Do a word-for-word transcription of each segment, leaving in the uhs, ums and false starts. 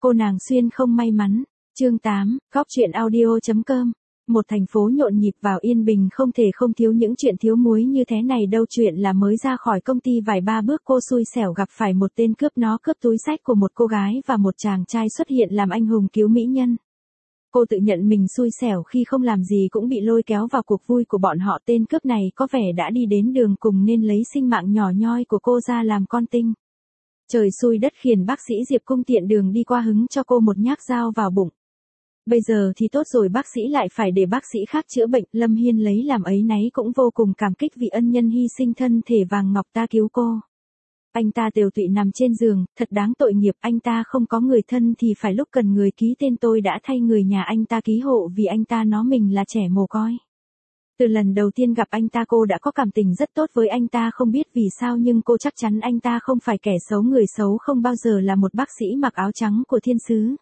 Cô nàng xuyên không may mắn. Chương tám, góc truyện audio chấm com. Một thành phố nhộn nhịp vào yên bình không thể không thiếu những chuyện thiếu muối như thế này đâu. Chuyện là mới ra khỏi công ty vài ba bước cô xui xẻo gặp phải một tên cướp, nó cướp túi xách của một cô gái và một chàng trai xuất hiện làm anh hùng cứu mỹ nhân. Cô tự nhận mình xui xẻo khi không làm gì cũng bị lôi kéo vào cuộc vui của bọn họ. Tên cướp này có vẻ đã đi đến đường cùng nên lấy sinh mạng nhỏ nhoi của cô ra làm con tin. Trời xui đất khiển, bác sĩ Diệp Cung tiện đường đi qua hứng cho cô một nhát dao vào bụng. Bây giờ thì tốt rồi, bác sĩ lại phải để bác sĩ khác chữa bệnh. Lâm Hiên lấy làm áy náy cũng vô cùng cảm kích vì ân nhân hy sinh thân thể vàng ngọc ta cứu cô. Anh ta tiều tụy nằm trên giường, thật đáng tội nghiệp. Anh ta không có người thân thì phải lúc cần người ký tên tôi đã thay người nhà anh ta ký hộ vì anh ta nói mình là trẻ mồ côi. Từ lần đầu tiên gặp anh ta cô đã có cảm tình rất tốt với anh ta, không biết vì sao nhưng cô chắc chắn anh ta không phải kẻ xấu. Người xấu không bao giờ là một bác sĩ mặc áo trắng của thiên sứ.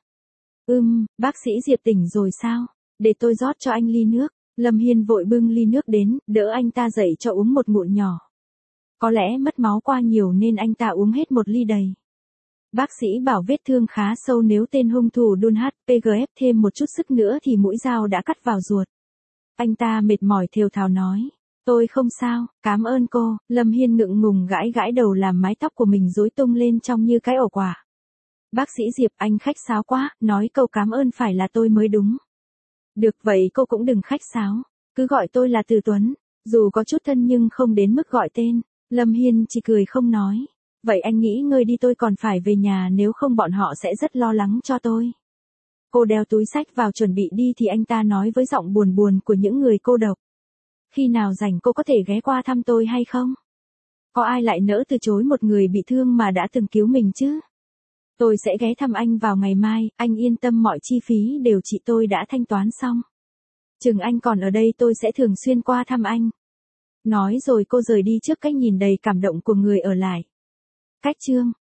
Ừm, bác sĩ Diệp tỉnh rồi sao? Để tôi rót cho anh ly nước. Lâm Hiên vội bưng ly nước đến, đỡ anh ta dậy cho uống một ngụm nhỏ. Có lẽ mất máu qua nhiều nên anh ta uống hết một ly đầy. Bác sĩ bảo vết thương khá sâu, nếu tên hung thủ đun hát pê giê ép thêm một chút sức nữa thì mũi dao đã cắt vào ruột. Anh ta mệt mỏi thều thào nói. Tôi không sao, cảm ơn cô. Lâm Hiên ngượng ngùng gãi gãi đầu làm mái tóc của mình rối tung lên trông như cái ổ quả. Bác sĩ Diệp, anh khách sáo quá, nói câu cảm ơn phải là tôi mới đúng. Được vậy cô cũng đừng khách sáo, cứ gọi tôi là Từ Tuấn, dù có chút thân nhưng không đến mức gọi tên. Lâm Hiên chỉ cười không nói. Vậy anh nghỉ ngơi đi, tôi còn phải về nhà, nếu không bọn họ sẽ rất lo lắng cho tôi. Cô đeo túi xách vào chuẩn bị đi thì anh ta nói với giọng buồn buồn của những người cô độc. Khi nào rảnh cô có thể ghé qua thăm tôi hay không? Có ai lại nỡ từ chối một người bị thương mà đã từng cứu mình chứ? Tôi sẽ ghé thăm anh vào ngày mai, anh yên tâm, mọi chi phí đều chị tôi đã thanh toán xong. Chừng anh còn ở đây tôi sẽ thường xuyên qua thăm anh. Nói rồi cô rời đi trước cách nhìn đầy cảm động của người ở lại. Cách chương